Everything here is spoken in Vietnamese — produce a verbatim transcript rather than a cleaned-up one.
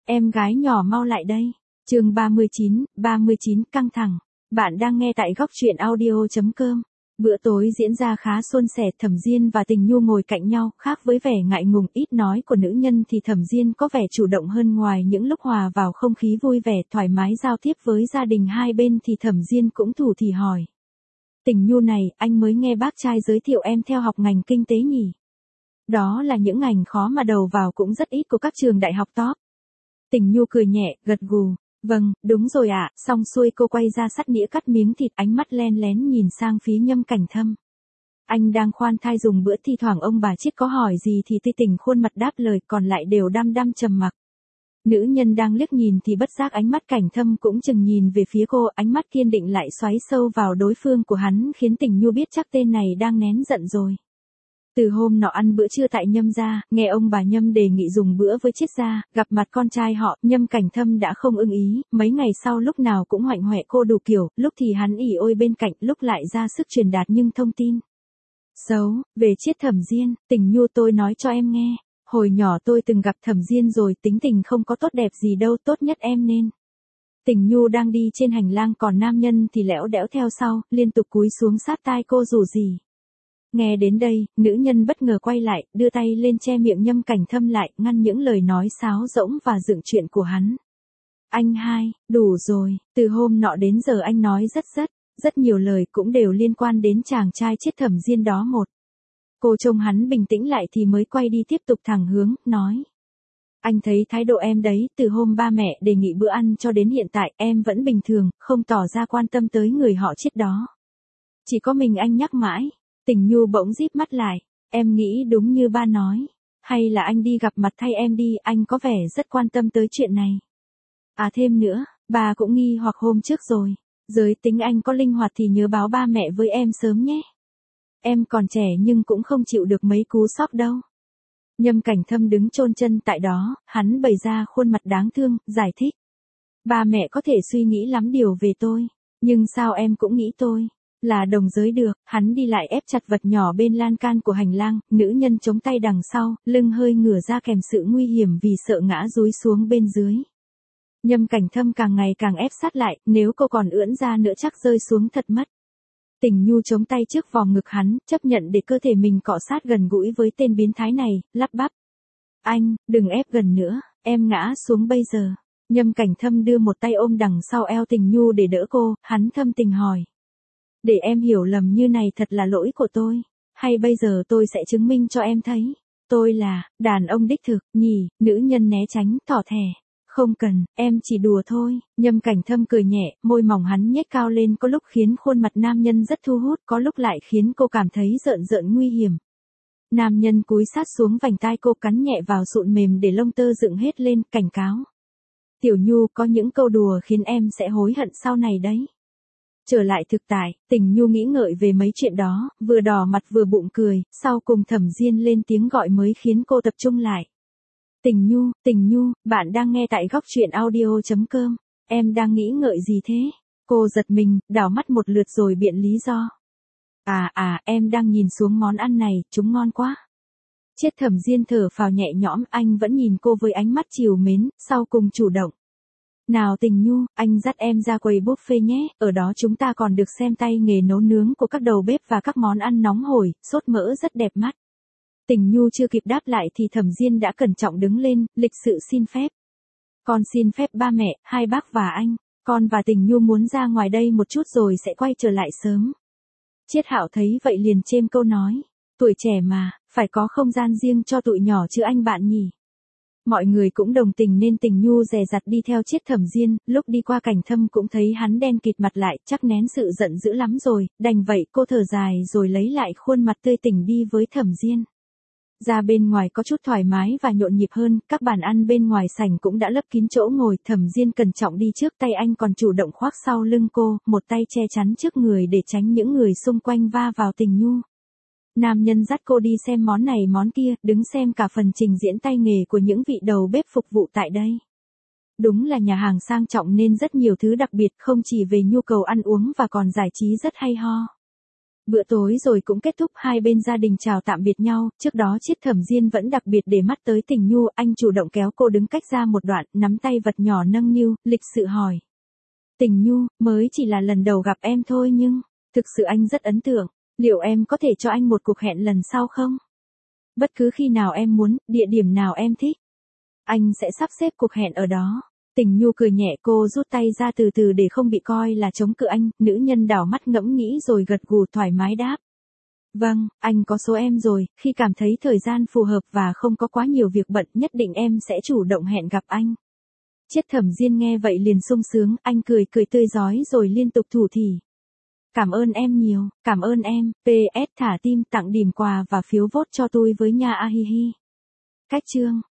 Em gái nhỏ mau lại đây. Chương ba mươi chín, ba mươi chín căng thẳng. Bạn đang nghe tại góc truyện audio chấm com. Bữa tối diễn ra khá suôn sẻ, Thẩm Diên và Tình Nhu ngồi cạnh nhau, khác với vẻ ngại ngùng ít nói của nữ nhân thì Thẩm Diên có vẻ chủ động hơn, ngoài những lúc hòa vào không khí vui vẻ thoải mái giao tiếp với gia đình hai bên thì Thẩm Diên cũng thủ thỉ hỏi. Tình Nhu này, anh mới nghe bác trai giới thiệu em theo học ngành kinh tế nhỉ? Đó là những ngành khó mà đầu vào cũng rất ít của các trường đại học top. Tình Nhu cười nhẹ, gật gù. Vâng, đúng rồi ạ. À. Xong xuôi cô quay ra sắt nĩa cắt miếng thịt, ánh mắt len lén nhìn sang phía Nhâm Cảnh Thâm. Anh đang khoan thai dùng bữa, thi thoảng ông bà Chiết có hỏi gì thì tươi tỉnh khuôn mặt đáp lời, còn lại đều đăm đăm trầm mặc. Nữ nhân đang liếc nhìn thì bất giác ánh mắt Cảnh Thâm cũng chừng nhìn về phía cô, ánh mắt kiên định lại xoáy sâu vào đối phương của hắn khiến Tình Nhu biết chắc tên này đang nén giận rồi. Từ hôm nọ ăn bữa trưa tại Nhâm gia, nghe ông bà Nhâm đề nghị dùng bữa với Chiết gia, gặp mặt con trai họ, Nhâm Cảnh Thâm đã không ưng ý, mấy ngày sau lúc nào cũng hoạnh hoẹ cô đủ kiểu, lúc thì hắn ỉ ôi bên cạnh, lúc lại ra sức truyền đạt nhưng thông tin xấu về Chiết Thẩm Diên. Tình Nhu, tôi nói cho em nghe, hồi nhỏ tôi từng gặp Thẩm Diên rồi, tính tình không có tốt đẹp gì đâu, tốt nhất em nên. Tình Nhu đang đi trên hành lang, còn nam nhân thì lẽo đẽo theo sau, liên tục cúi xuống sát tai cô rủ rỉ. Nghe đến đây, nữ nhân bất ngờ quay lại, đưa tay lên che miệng Nhâm Cảnh Thâm lại, ngăn những lời nói sáo rỗng và dựng chuyện của hắn. Anh hai, đủ rồi, từ hôm nọ đến giờ anh nói rất rất, rất nhiều lời cũng đều liên quan đến chàng trai Chiết Thẩm Diên đó một. Cô trông hắn bình tĩnh lại thì mới quay đi tiếp tục thẳng hướng, nói. Anh thấy thái độ em đấy, từ hôm ba mẹ đề nghị bữa ăn cho đến hiện tại em vẫn bình thường, không tỏ ra quan tâm tới người họ Chiết đó. Chỉ có mình anh nhắc mãi. Tình Nhu bỗng díp mắt lại, em nghĩ đúng như ba nói, hay là anh đi gặp mặt thay em đi, anh có vẻ rất quan tâm tới chuyện này. À thêm nữa, bà cũng nghi hoặc hôm trước rồi, giới tính anh có linh hoạt thì nhớ báo ba mẹ với em sớm nhé. Em còn trẻ nhưng cũng không chịu được mấy cú sốc đâu. Nhâm Cảnh Thâm đứng chôn chân tại đó, hắn bày ra khuôn mặt đáng thương, giải thích. Ba mẹ có thể suy nghĩ lắm điều về tôi, nhưng sao em cũng nghĩ tôi là đồng giới được. Hắn đi lại ép chặt vật nhỏ bên lan can của hành lang, nữ nhân chống tay đằng sau, lưng hơi ngửa ra kèm sự nguy hiểm vì sợ ngã dúi xuống bên dưới. Nhâm Cảnh Thâm càng ngày càng ép sát lại, nếu cô còn ưỡn ra nữa chắc rơi xuống thật mất. Tình Nhu chống tay trước vòng ngực hắn, chấp nhận để cơ thể mình cọ sát gần gũi với tên biến thái này, lắp bắp. Anh, đừng ép gần nữa, em ngã xuống bây giờ. Nhâm Cảnh Thâm đưa một tay ôm đằng sau eo Tình Nhu để đỡ cô, hắn thâm tình hỏi. Để em hiểu lầm như này thật là lỗi của tôi, hay bây giờ tôi sẽ chứng minh cho em thấy, tôi là đàn ông đích thực, nhỉ? Nữ nhân né tránh, tỏ thẻ. Không cần, em chỉ đùa thôi. Nhâm Cảnh Thâm cười nhẹ, môi mỏng hắn nhếch cao lên, có lúc khiến khuôn mặt nam nhân rất thu hút, có lúc lại khiến cô cảm thấy rợn rợn nguy hiểm. Nam nhân cúi sát xuống vành tai cô, cắn nhẹ vào sụn mềm để lông tơ dựng hết lên, cảnh cáo. Tiểu Nhu, có những câu đùa khiến em sẽ hối hận sau này đấy. Trở lại thực tại, Tình Nhu nghĩ ngợi về mấy chuyện đó, vừa đỏ mặt vừa bụng cười, sau cùng Thẩm Diên lên tiếng gọi mới khiến cô tập trung lại. Tình Nhu, Tình Nhu, bạn đang nghe tại góc truyện audio chấm com, em đang nghĩ ngợi gì thế? Cô giật mình, đảo mắt một lượt rồi biện lý do. À à, em đang nhìn xuống món ăn này, chúng ngon quá. Chiết Thẩm Diên thở phào nhẹ nhõm, anh vẫn nhìn cô với ánh mắt trìu mến, sau cùng chủ động. Nào Tình Nhu, anh dắt em ra quầy buffet nhé, ở đó chúng ta còn được xem tay nghề nấu nướng của các đầu bếp và các món ăn nóng hổi, sốt mỡ rất đẹp mắt. Tình Nhu chưa kịp đáp lại thì Thẩm Diên đã cẩn trọng đứng lên, lịch sự xin phép. Con xin phép ba mẹ, hai bác và anh, con và Tình Nhu muốn ra ngoài đây một chút rồi sẽ quay trở lại sớm. Chiết Hạo thấy vậy liền chêm câu nói, tuổi trẻ mà, phải có không gian riêng cho tụi nhỏ chứ anh bạn nhỉ. Mọi người cũng đồng tình nên Tình Nhu dè dặt đi theo Chiết Thẩm Diên, lúc đi qua Cảnh Thâm cũng thấy hắn đen kịt mặt lại, chắc nén sự giận dữ lắm rồi, đành vậy cô thở dài rồi lấy lại khuôn mặt tươi tỉnh đi với Thẩm Diên. Ra bên ngoài có chút thoải mái và nhộn nhịp hơn, các bàn ăn bên ngoài sảnh cũng đã lấp kín chỗ ngồi, Thẩm Diên cẩn trọng đi trước, tay anh còn chủ động khoác sau lưng cô, một tay che chắn trước người để tránh những người xung quanh va vào Tình Nhu. Nam nhân dắt cô đi xem món này món kia, đứng xem cả phần trình diễn tay nghề của những vị đầu bếp phục vụ tại đây. Đúng là nhà hàng sang trọng nên rất nhiều thứ đặc biệt, không chỉ về nhu cầu ăn uống và còn giải trí rất hay ho. Bữa tối rồi cũng kết thúc, hai bên gia đình chào tạm biệt nhau, trước đó Chiết Thẩm Diên vẫn đặc biệt để mắt tới Tình Nhu, anh chủ động kéo cô đứng cách ra một đoạn, nắm tay vật nhỏ nâng niu, lịch sự hỏi. Tình Nhu, mới chỉ là lần đầu gặp em thôi nhưng, thực sự anh rất ấn tượng, liệu em có thể cho anh một cuộc hẹn lần sau không? Bất cứ khi nào em muốn, địa điểm nào em thích. Anh sẽ sắp xếp cuộc hẹn ở đó. Tình Nhu cười nhẹ, cô rút tay ra từ từ để không bị coi là chống cự anh, nữ nhân đảo mắt ngẫm nghĩ rồi gật gù thoải mái đáp. Vâng, anh có số em rồi, khi cảm thấy thời gian phù hợp và không có quá nhiều việc bận nhất định em sẽ chủ động hẹn gặp anh. Chiết Thẩm Diên nghe vậy liền sung sướng, anh cười cười tươi rói rồi liên tục thủ thỉ. Cảm ơn em nhiều, cảm ơn em, pê ét thả tim tặng điểm quà và phiếu vote cho tôi với nha a hi hi. Cách chương.